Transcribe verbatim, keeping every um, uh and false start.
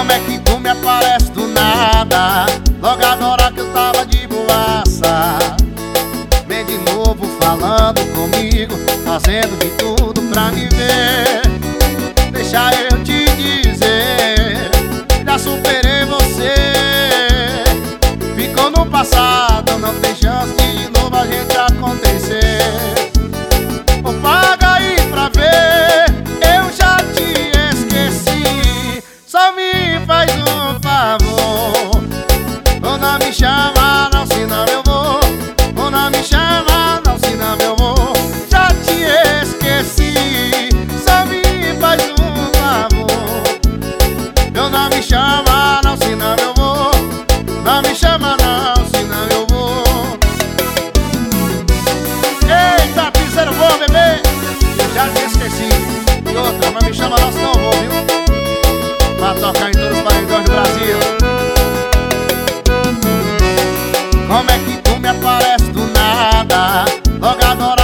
Como é que tu me aparece do nada, logo agora que eu tava de boaça? Vem de novo falando comigo, fazendo de tudo pra me ver. Deixa eu te dizer, já superei você. Ficou no passado, não tem chance de de novo a gente acontecer. Ou paga aí pra ver, eu já te esqueci. Só me faz um favor, ou não me chama não, senão eu vou. Ou não me chama não, senão eu vou. Já te esqueci. Só me faz um favor, eu não me chama não, senão eu vou. Não me chama não, senão eu vou. Eita, piseiro bom, bebê, eu já te esqueci. E outra, não me chama não, senão eu vou, viu? Pra tocar em todos os paredões do Brasil. Como é que tu me aparece do nada, logo agora